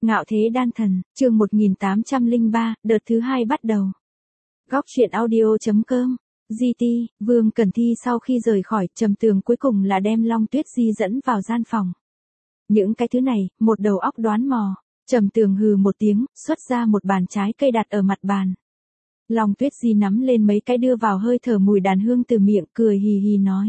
Ngạo thế đan thần, chương 1803, đợt thứ 2 bắt đầu. Góc truyện audio.com. GT, Vương Cẩn Thi sau khi rời khỏi, Trầm Tường cuối cùng là đem Long Tuyết Di dẫn vào gian phòng. Những cái thứ này, một đầu óc đoán mò. Trầm Tường hừ một tiếng, xuất ra một bàn trái cây đặt ở mặt bàn. Long Tuyết Di nắm lên mấy cái đưa vào hơi thở mùi đàn hương từ miệng, cười hì hì nói.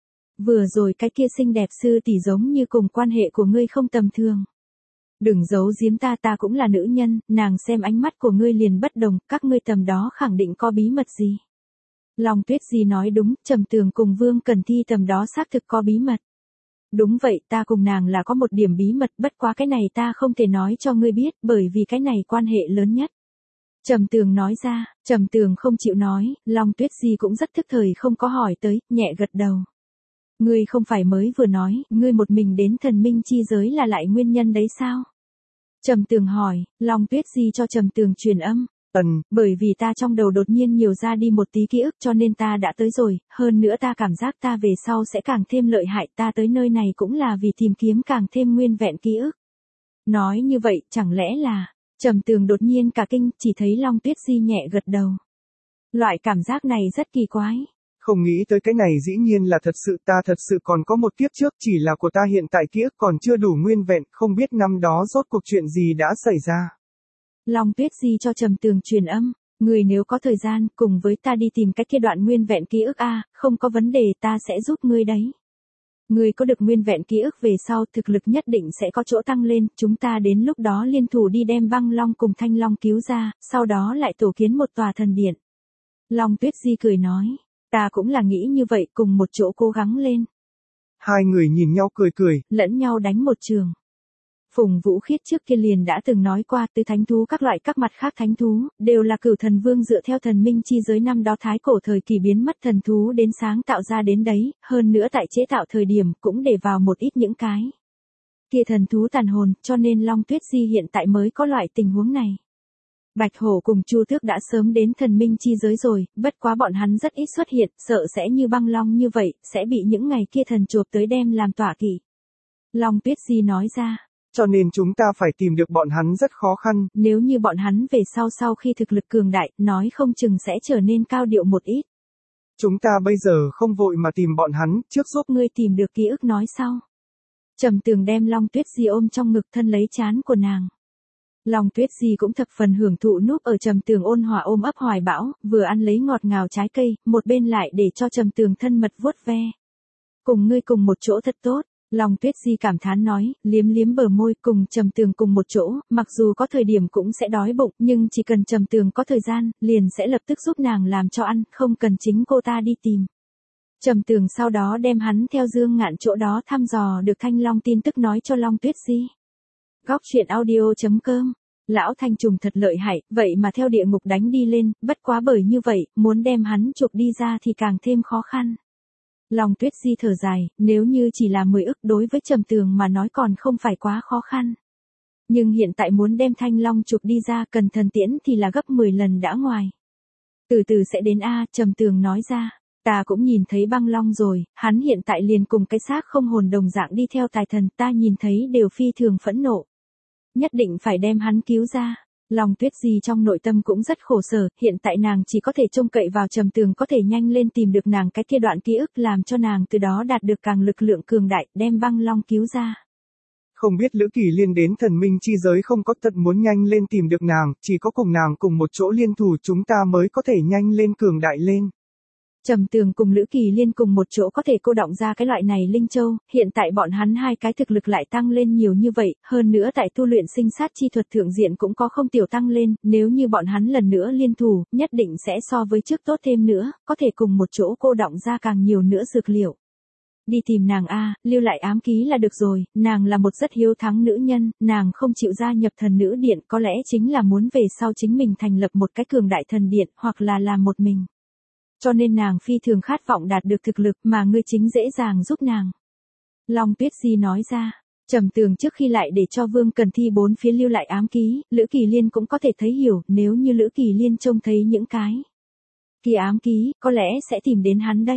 Vừa rồi cái kia xinh đẹp sư tỷ giống như cùng quan hệ của ngươi không tầm thường. Đừng giấu giếm ta cũng là nữ nhân, nàng xem ánh mắt của ngươi liền bất đồng, các ngươi tầm đó khẳng định có bí mật gì. Long Tuyết Di nói đúng, Trầm Tường cùng Vương Cẩn Thi tầm đó xác thực có bí mật. Đúng vậy, ta cùng nàng là có một điểm bí mật, bất quá cái này ta không thể nói cho ngươi biết, bởi vì cái này quan hệ lớn nhất. Trầm Tường nói ra, Trầm Tường không chịu nói, Long Tuyết Di cũng rất thức thời không có hỏi tới, nhẹ gật đầu. Ngươi không phải mới vừa nói, ngươi một mình đến thần minh chi giới là lại nguyên nhân đấy sao? Trầm Tường hỏi, Long Tuyết Di cho Trầm Tường truyền âm. Bởi vì ta trong đầu đột nhiên nhiều ra đi một tí ký ức cho nên ta đã tới rồi, hơn nữa ta cảm giác ta về sau sẽ càng thêm lợi hại, ta tới nơi này cũng là vì tìm kiếm càng thêm nguyên vẹn ký ức. Nói như vậy, chẳng lẽ là, Trầm Tường đột nhiên cả kinh, chỉ thấy Long Tuyết Di nhẹ gật đầu. Loại cảm giác này rất kỳ quái. Không nghĩ tới cái này dĩ nhiên là thật sự, ta thật sự còn có một kiếp trước, chỉ là của ta hiện tại ký ức còn chưa đủ nguyên vẹn, không biết năm đó rốt cuộc chuyện gì đã xảy ra. Long Tuyết Di cho Trầm Tường truyền âm, người nếu có thời gian, cùng với ta đi tìm cái kia đoạn nguyên vẹn ký ức không có vấn đề, ta sẽ giúp ngươi đấy. Ngươi có được nguyên vẹn ký ức về sau, thực lực nhất định sẽ có chỗ tăng lên, chúng ta đến lúc đó liên thủ đi đem Băng Long cùng Thanh Long cứu ra, sau đó lại tổ kiến một tòa thần điện. Long Tuyết Di cười nói, ta cũng là nghĩ như vậy, cùng một chỗ cố gắng lên. Hai người nhìn nhau cười, lẫn nhau đánh một trường. Phùng Vũ Khiết trước kia liền đã từng nói qua, từ thánh thú các loại các mặt khác thánh thú, đều là Cửu Thần Vương dựa theo thần minh chi giới năm đó thái cổ thời kỳ biến mất thần thú đến sáng tạo ra đến đấy, hơn nữa tại chế tạo thời điểm cũng để vào một ít những cái kia thần thú tàn hồn, cho nên Long Tuyết Di hiện tại mới có loại tình huống này. Bạch Hổ cùng Chu Tước đã sớm đến thần minh chi giới rồi, bất quá bọn hắn rất ít xuất hiện, sợ sẽ như Băng Long như vậy, sẽ bị những ngày kia thần chộp tới đem làm tọa kỵ. Long Tuyết Di nói ra. Cho nên chúng ta phải tìm được bọn hắn rất khó khăn. Nếu như bọn hắn về sau khi thực lực cường đại, nói không chừng sẽ trở nên cao điệu một ít. Chúng ta bây giờ không vội mà tìm bọn hắn, trước giúp ngươi tìm được ký ức nói sau. Trầm Tường đem Long Tuyết Di ôm trong ngực thân lấy trán của nàng. Long Tuyết Di cũng thập phần hưởng thụ núp ở Trầm Tường ôn hòa ôm ấp hoài bão, vừa ăn lấy ngọt ngào trái cây, một bên lại để cho Trầm Tường thân mật vuốt ve. Cùng ngươi cùng một chỗ thật tốt. Long Tuyết Di cảm thán nói, liếm liếm bờ môi, cùng Trầm Tường cùng một chỗ, mặc dù có thời điểm cũng sẽ đói bụng, nhưng chỉ cần Trầm Tường có thời gian, liền sẽ lập tức giúp nàng làm cho ăn, không cần chính cô ta đi tìm. Trầm Tường sau đó đem hắn theo Dương Ngạn chỗ đó thăm dò được Thanh Long tin tức nói cho Long Tuyết Di. Góc truyện audio.com. Lão Thanh Trùng thật lợi hại, vậy mà theo địa ngục đánh đi lên, bất quá bởi như vậy, muốn đem hắn chụp đi ra thì càng thêm khó khăn. Long Tuyết Di thở dài, nếu như chỉ là 10 ức đối với Trầm Tường mà nói còn không phải quá khó khăn. Nhưng hiện tại muốn đem Thanh Long chụp đi ra cần thần tiễn thì là gấp 10 lần đã ngoài. Từ từ sẽ đến Trầm Tường nói ra, ta cũng nhìn thấy Băng Long rồi, hắn hiện tại liền cùng cái xác không hồn đồng dạng đi theo tài thần, ta nhìn thấy đều phi thường phẫn nộ. Nhất định phải đem hắn cứu ra. Long Tuyết Di trong nội tâm cũng rất khổ sở, hiện tại nàng chỉ có thể trông cậy vào Trầm Tường có thể nhanh lên tìm được nàng cái kia đoạn ký ức làm cho nàng từ đó đạt được càng lực lượng cường đại, đem Băng Long cứu ra. Không biết Lữ Kỳ Liên đến thần minh chi giới không có thật muốn nhanh lên tìm được nàng, chỉ có cùng nàng cùng một chỗ liên thủ chúng ta mới có thể nhanh lên cường đại lên. Trầm Tường cùng Lữ Kỳ Liên cùng một chỗ có thể cô động ra cái loại này linh châu, hiện tại bọn hắn hai cái thực lực lại tăng lên nhiều như vậy, hơn nữa tại tu luyện sinh sát chi thuật thượng diện cũng có không tiểu tăng lên, nếu như bọn hắn lần nữa liên thủ, nhất định sẽ so với trước tốt thêm nữa, có thể cùng một chỗ cô động ra càng nhiều nữa dược liệu. Đi tìm nàng lưu lại ám ký là được rồi, nàng là một rất hiếu thắng nữ nhân, nàng không chịu gia nhập thần nữ điện, có lẽ chính là muốn về sau chính mình thành lập một cái cường đại thần điện, hoặc là làm một mình. Cho nên nàng phi thường khát vọng đạt được thực lực mà ngươi chính dễ dàng giúp nàng. Long Tuyết Di nói ra, Trầm Tường trước khi lại để cho Vương Cẩn Thi bốn phía lưu lại ám ký, Lữ Kỳ Liên cũng có thể thấy hiểu, nếu như Lữ Kỳ Liên trông thấy những cái kia ám ký, có lẽ sẽ tìm đến hắn đấy.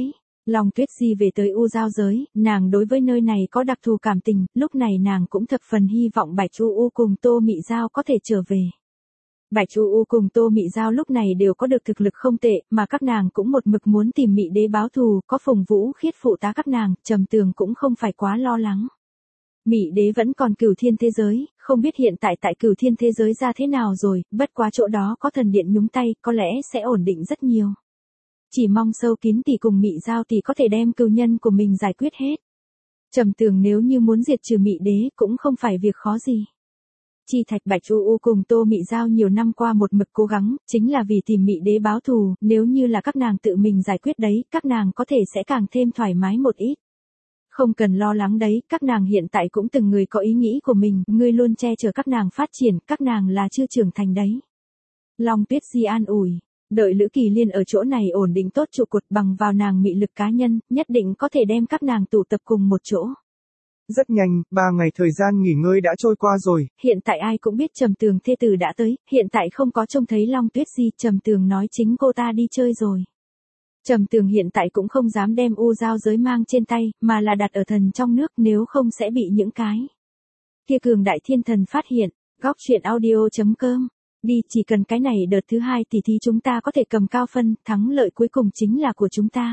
Long Tuyết Di về tới U Giao giới, nàng đối với nơi này có đặc thù cảm tình, lúc này nàng cũng thập phần hy vọng Bạch U cùng Tô Mị Giao có thể trở về. Bạch U cùng Tô Mị Giao lúc này đều có được thực lực không tệ, mà các nàng cũng một mực muốn tìm Mị Đế báo thù, có Phùng Vũ Khiết phụ tá các nàng, Trầm Tường cũng không phải quá lo lắng. Mị Đế vẫn còn Cửu Thiên thế giới, không biết hiện tại tại Cửu Thiên thế giới ra thế nào rồi, bất quá chỗ đó có thần điện nhúng tay, có lẽ sẽ ổn định rất nhiều. Chỉ mong Sâu Kín tỷ cùng Mị Giao tỷ có thể đem cừu nhân của mình giải quyết hết. Trầm Tường nếu như muốn diệt trừ Mị Đế cũng không phải việc khó gì. Chi Thạch Bạch U cùng Tô Mị Giao nhiều năm qua một mực cố gắng, chính là vì tìm Mị Đế báo thù, nếu như là các nàng tự mình giải quyết đấy, các nàng có thể sẽ càng thêm thoải mái một ít. Không cần lo lắng đấy, các nàng hiện tại cũng từng người có ý nghĩ của mình, ngươi luôn che chở các nàng phát triển, các nàng là chưa trưởng thành đấy. Long Tuyết Di an ủi, đợi Lữ Kỳ Liên ở chỗ này ổn định tốt trụ cột bằng vào nàng mị lực cá nhân, nhất định có thể đem các nàng tụ tập cùng một chỗ. Rất nhanh, 3 ngày thời gian nghỉ ngơi đã trôi qua rồi. Hiện tại ai cũng biết Trầm Tường thê tử đã tới, hiện tại không có trông thấy Long Tuyết Di, Trầm Tường nói chính cô ta đi chơi rồi. Trầm Tường hiện tại cũng không dám đem U Giao giới mang trên tay, mà là đặt ở thần trong nước, nếu không sẽ bị những cái kia cường đại thiên thần phát hiện. Góc truyện audio.com. Đi, chỉ cần cái này đợt thứ 2 thì chúng ta có thể cầm cao phân, thắng lợi cuối cùng chính là của chúng ta.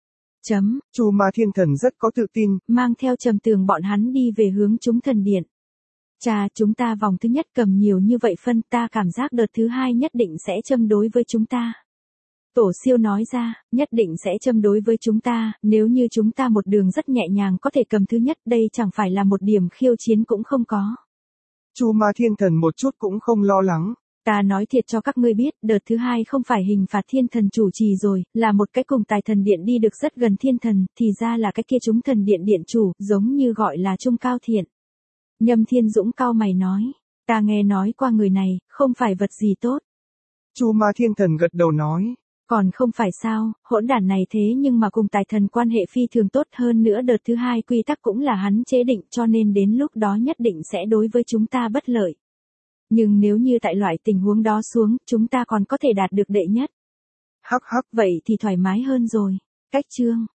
Chu Ma Thiên Thần rất có tự tin, mang theo Trầm Tường bọn hắn đi về hướng chúng thần điện. Chà, chúng ta vòng thứ nhất cầm nhiều như vậy phân, ta cảm giác đợt thứ 2 nhất định sẽ châm đối với chúng ta. Tổ siêu nói ra, nhất định sẽ châm đối với chúng ta, nếu như chúng ta một đường rất nhẹ nhàng có thể cầm thứ nhất, đây chẳng phải là một điểm khiêu chiến cũng không có. Chu Ma Thiên Thần một chút cũng không lo lắng. Ta nói thiệt cho các ngươi biết, đợt thứ 2 không phải Hình Phạt Thiên Thần chủ trì rồi, là một cái cùng Tài Thần Điện đi được rất gần thiên thần, thì ra là cái kia chúng thần điện điện chủ, giống như gọi là Trung Cao Thiện. Nhâm Thiên Dũng cao mày nói, ta nghe nói qua người này, không phải vật gì tốt. Chu Ma Thiên Thần gật đầu nói, còn không phải sao, hỗn đản này thế nhưng mà cùng Tài Thần quan hệ phi thường tốt, hơn nữa đợt thứ 2 quy tắc cũng là hắn chế định, cho nên đến lúc đó nhất định sẽ đối với chúng ta bất lợi. Nhưng nếu như tại loại tình huống đó xuống, chúng ta còn có thể đạt được đệ nhất. Hắc hắc, vậy thì thoải mái hơn rồi. Cách chương